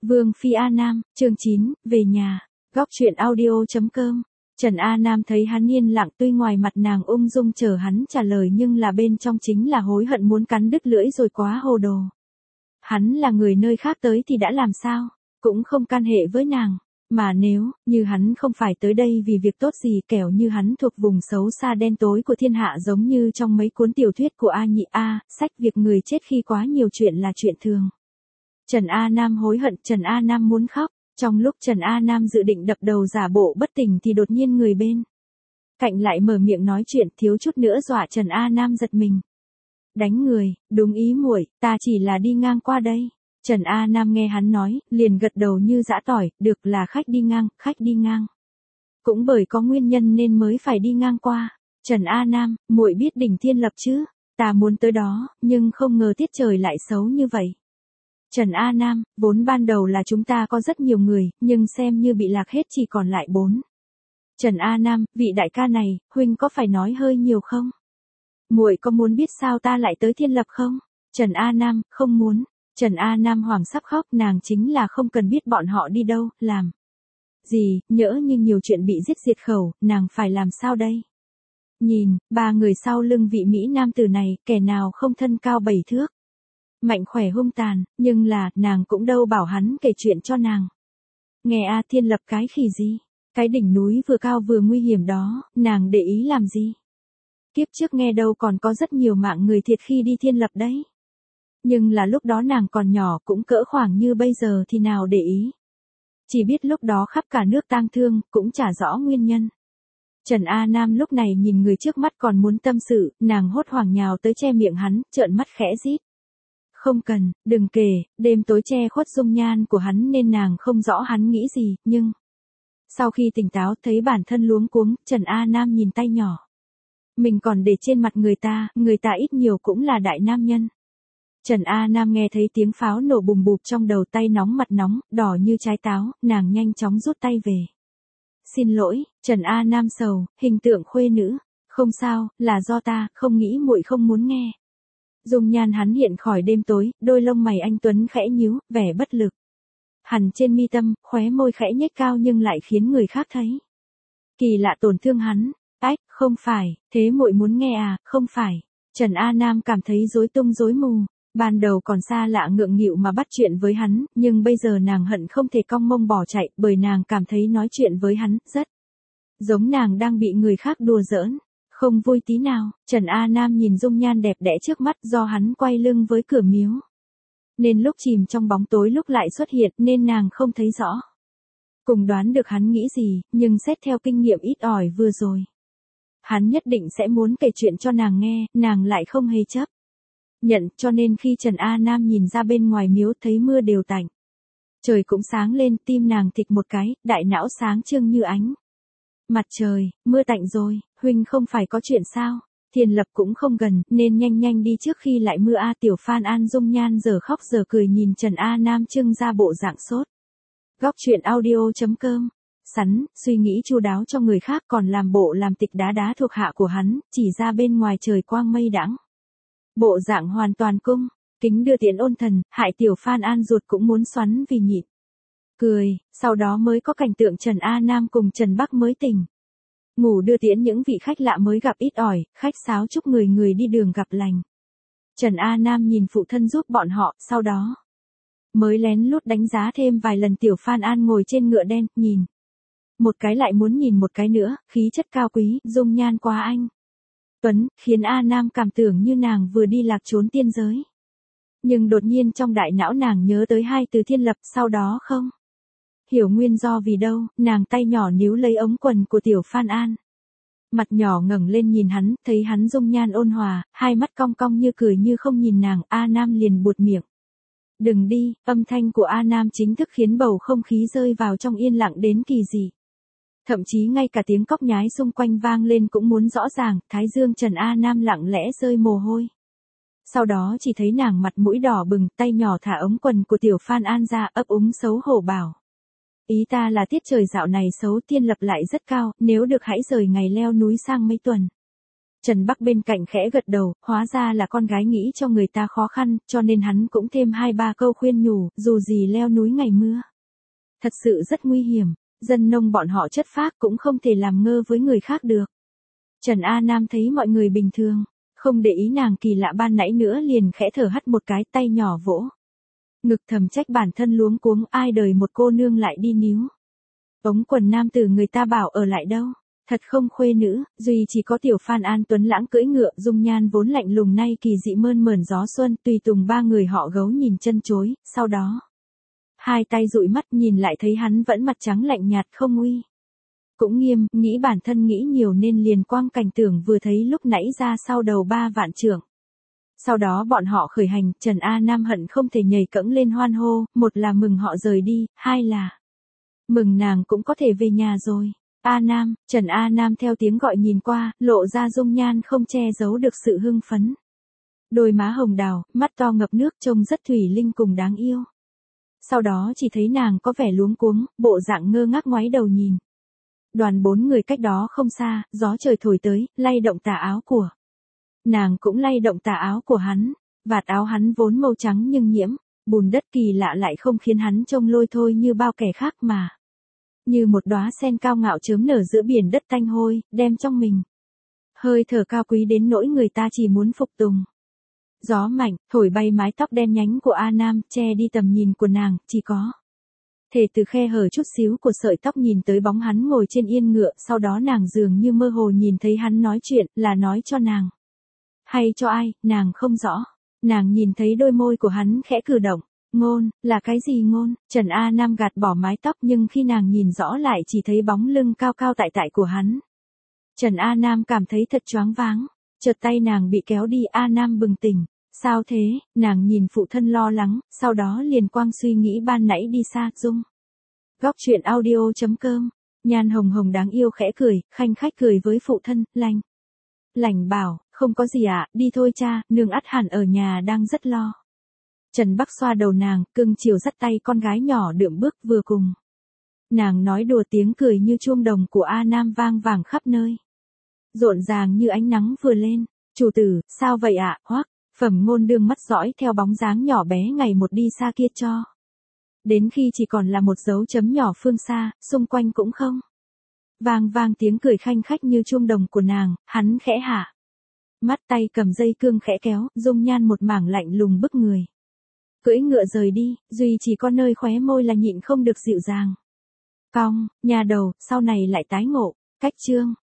Vương Phi A Nam, chương 9, về nhà. Góc truyện audio.com. Trần A Nam thấy hắn yên lặng, tuy ngoài mặt nàng ung dung chờ hắn trả lời nhưng là bên trong chính là hối hận muốn cắn đứt lưỡi rồi, quá hồ đồ. Hắn là người nơi khác tới thì đã làm sao, cũng không can hệ với nàng. Mà nếu như hắn không phải tới đây vì việc tốt gì, kẻo như hắn thuộc vùng xấu xa đen tối của thiên hạ, giống như trong mấy cuốn tiểu thuyết của A Nhị A, sách việc người chết khi quá nhiều chuyện là chuyện thường. Trần A Nam hối hận, Trần A Nam muốn khóc. Trong lúc Trần A Nam dự định đập đầu giả bộ bất tỉnh thì đột nhiên người bên cạnh lại mở miệng nói chuyện, thiếu chút nữa dọa Trần A Nam giật mình. Đánh người, đúng ý muội, ta chỉ là đi ngang qua đây. Trần A Nam nghe hắn nói, liền gật đầu như giã tỏi, được, là khách đi ngang, khách đi ngang. Cũng bởi có nguyên nhân nên mới phải đi ngang qua. Trần A Nam, muội biết đỉnh Thiên Lập chứ? Ta muốn tới đó, nhưng không ngờ tiết trời lại xấu như vậy. Trần A Nam, vốn ban đầu là chúng ta có rất nhiều người, nhưng xem như bị lạc hết chỉ còn lại 4. Trần A Nam, vị đại ca này, huynh có phải nói hơi nhiều không? Muội có muốn biết sao ta lại tới Thiên Lập không? Trần A Nam, không muốn. Trần A Nam hoảng sắp khóc, nàng chính là không cần biết bọn họ đi đâu, làm gì, nhỡ như nhiều chuyện bị giết diệt khẩu, nàng phải làm sao đây? Nhìn, 3 người sau lưng vị Mỹ nam tử này, kẻ nào không thân cao 7 thước. Mạnh khỏe hung tàn, nhưng là, nàng cũng đâu bảo hắn kể chuyện cho nàng. Nghe A Thiên Lập cái khỉ gì? Cái đỉnh núi vừa cao vừa nguy hiểm đó, nàng để ý làm gì? Kiếp trước nghe đâu còn có rất nhiều mạng người thiệt khi đi Thiên Lập đấy. Nhưng là lúc đó nàng còn nhỏ, cũng cỡ khoảng như bây giờ thì nào để ý. Chỉ biết lúc đó khắp cả nước tang thương, cũng chả rõ nguyên nhân. Trần A Nam lúc này nhìn người trước mắt còn muốn tâm sự, nàng hốt hoảng nhào tới che miệng hắn, trợn mắt khẽ rít. Không cần, đừng kể, đêm tối che khuất dung nhan của hắn nên nàng không rõ hắn nghĩ gì, nhưng sau khi tỉnh táo thấy bản thân luống cuống, Trần A Nam nhìn tay nhỏ mình còn để trên mặt người ta ít nhiều cũng là đại nam nhân. Trần A Nam nghe thấy tiếng pháo nổ bùm bụp trong đầu, tay nóng mặt nóng, đỏ như trái táo, nàng nhanh chóng rút tay về. Xin lỗi, Trần A Nam sầu, hình tượng khuê nữ, không sao, là do ta, không nghĩ muội không muốn nghe. Dung nhan hắn hiện khỏi đêm tối, đôi lông mày anh tuấn khẽ nhíu, vẻ bất lực. Hằn trên mi tâm, khóe môi khẽ nhếch cao nhưng lại khiến người khác thấy kỳ lạ tổn thương hắn. Ách, không phải, thế muội muốn nghe à, không phải. Trần A Nam cảm thấy rối tung rối mù. Ban đầu còn xa lạ ngượng nghịu mà bắt chuyện với hắn, nhưng bây giờ nàng hận không thể cong mông bỏ chạy, bởi nàng cảm thấy nói chuyện với hắn rất giống nàng đang bị người khác đùa giỡn. Không vui tí nào. Trần A Nam nhìn dung nhan đẹp đẽ trước mắt, do hắn quay lưng với cửa miếu nên lúc chìm trong bóng tối lúc lại xuất hiện, nên nàng không thấy rõ. Cùng đoán được hắn nghĩ gì, nhưng xét theo kinh nghiệm ít ỏi vừa rồi, hắn nhất định sẽ muốn kể chuyện cho nàng nghe, nàng lại không hề chấp nhận, cho nên khi Trần A Nam nhìn ra bên ngoài miếu thấy mưa đều tạnh. Trời cũng sáng lên, tim nàng thịch một cái, đại não sáng trưng như ánh mặt trời. Mưa tạnh rồi, huynh không phải có chuyện sao? Thiên Lập cũng không gần, nên nhanh nhanh đi trước khi lại mưa. A Tiểu Phan An dung nhan giờ khóc giờ cười nhìn Trần A Nam trưng ra bộ dạng sốt. Góc truyện audio.com. Sắn, suy nghĩ chu đáo cho người khác còn làm bộ làm tịch đá đá thuộc hạ của hắn, chỉ ra bên ngoài trời quang mây đãng. Bộ dạng hoàn toàn cung kính đưa tiễn ôn thần, hại Tiểu Phan An ruột cũng muốn xoắn vì nhịn cười. Sau đó mới có cảnh tượng Trần A Nam cùng Trần Bắc mới tỉnh ngủ đưa tiễn những vị khách lạ mới gặp ít ỏi, khách sáo chúc người người đi đường gặp lành. Trần A Nam nhìn phụ thân giúp bọn họ, sau đó mới lén lút đánh giá thêm vài lần Tiểu Phan An ngồi trên ngựa đen, nhìn một cái lại muốn nhìn một cái nữa, khí chất cao quý, dung nhan quá anh tuấn, khiến A Nam cảm tưởng như nàng vừa đi lạc trốn tiên giới. Nhưng đột nhiên trong đại não nàng nhớ tới 2 từ Thiên Lập, sau đó không hiểu nguyên do vì đâu, nàng tay nhỏ níu lấy ống quần của Tiểu Phan An. Mặt nhỏ ngẩng lên nhìn hắn, thấy hắn dung nhan ôn hòa, hai mắt cong cong như cười như không nhìn nàng, A Nam liền buột miệng. Đừng đi, âm thanh của A Nam chính thức khiến bầu không khí rơi vào trong yên lặng đến kỳ dị. Thậm chí ngay cả tiếng cóc nhái xung quanh vang lên cũng muốn rõ ràng, thái dương Trần A Nam lặng lẽ rơi mồ hôi. Sau đó chỉ thấy nàng mặt mũi đỏ bừng, tay nhỏ thả ống quần của Tiểu Phan An ra, ấp úng xấu hổ bảo. Ý ta là tiết trời dạo này xấu, Thiên Lập lại rất cao, nếu được hãy rời ngày leo núi sang mấy tuần. Trần Bắc bên cạnh khẽ gật đầu, hóa ra là con gái nghĩ cho người ta khó khăn, cho nên hắn cũng thêm 2-3 câu khuyên nhủ, dù gì leo núi ngày mưa. Thật sự rất nguy hiểm, dân nông bọn họ chất phác cũng không thể làm ngơ với người khác được. Trần A Nam thấy mọi người bình thường, không để ý nàng kỳ lạ ban nãy nữa liền khẽ thở hắt một cái, tay nhỏ vỗ ngực thầm trách bản thân luống cuống, ai đời một cô nương lại đi níu ống quần nam tử người ta bảo ở lại đâu. Thật không khuê nữ, duy chỉ có tiểu Phan An Tuấn lãng cưỡi ngựa, dung nhan vốn lạnh lùng nay kỳ dị mơn mởn gió xuân, tùy tùng ba người họ gấu nhìn chân chối, sau đó hai tay dụi mắt nhìn lại thấy hắn vẫn mặt trắng lạnh nhạt không uy cũng nghiêm, nghĩ bản thân nghĩ nhiều nên liền quang cảnh tưởng vừa thấy lúc nãy ra sau đầu 3 vạn trượng. Sau đó bọn họ khởi hành, Trần A Nam hận không thể nhảy cẫng lên hoan hô, một là mừng họ rời đi, hai là mừng nàng cũng có thể về nhà rồi. A Nam, Trần A Nam theo tiếng gọi nhìn qua, lộ ra dung nhan không che giấu được sự hưng phấn. Đôi má hồng đào, mắt to ngập nước trông rất thủy linh cùng đáng yêu. Sau đó chỉ thấy nàng có vẻ luống cuống, bộ dạng ngơ ngác ngoái đầu nhìn. Đoàn 4 người cách đó không xa, gió trời thổi tới, lay động tà áo của nàng cũng lay động tà áo của hắn. Vạt áo hắn vốn màu trắng nhưng nhiễm bùn đất kỳ lạ lại không khiến hắn trông lôi thôi như bao kẻ khác mà như một đóa sen cao ngạo chớm nở giữa biển đất tanh hôi, đem trong mình hơi thở cao quý đến nỗi người ta chỉ muốn phục tùng. Gió mạnh, thổi bay mái tóc đen nhánh của A Nam, che đi tầm nhìn của nàng, chỉ có thể từ khe hở chút xíu của sợi tóc nhìn tới bóng hắn ngồi trên yên ngựa, sau đó nàng dường như mơ hồ nhìn thấy hắn nói chuyện, là nói cho nàng hay cho ai, nàng không rõ. Nàng nhìn thấy đôi môi của hắn khẽ cử động. Ngôn, là cái gì ngôn? Trần A Nam gạt bỏ mái tóc nhưng khi nàng nhìn rõ lại chỉ thấy bóng lưng cao cao tại tại của hắn. Trần A Nam cảm thấy thật choáng váng. Chợt tay nàng bị kéo đi, A Nam bừng tỉnh. Sao thế? Nàng nhìn phụ thân lo lắng, sau đó liền quang suy nghĩ ban nãy đi xa, Dung. Góc truyện audio.com. Nhan hồng hồng đáng yêu khẽ cười, khanh khách cười với phụ thân, lành bảo, không có gì ạ, đi thôi cha, nương ắt hẳn ở nhà đang rất lo. Trần Bắc xoa đầu nàng, cưng chiều dắt tay con gái nhỏ đượm bước vừa cùng nàng nói đùa, tiếng cười như chuông đồng của A Nam vang vẳng khắp nơi. Rộn ràng như ánh nắng vừa lên. Chủ tử, sao vậy ạ? Hoắc, Phẩm Ngôn đương mắt dõi theo bóng dáng nhỏ bé ngày một đi xa kia cho đến khi chỉ còn là một dấu chấm nhỏ phương xa, xung quanh cũng không vang vang tiếng cười khanh khách như chuông đồng của nàng, hắn khẽ hạ mắt, tay cầm dây cương khẽ kéo, dung nhan một mảng lạnh lùng bức người. Cưỡi ngựa rời đi, duy chỉ có nơi khóe môi là nhịn không được dịu dàng. Cong, nhà đầu, sau này lại tái ngộ. Cách chương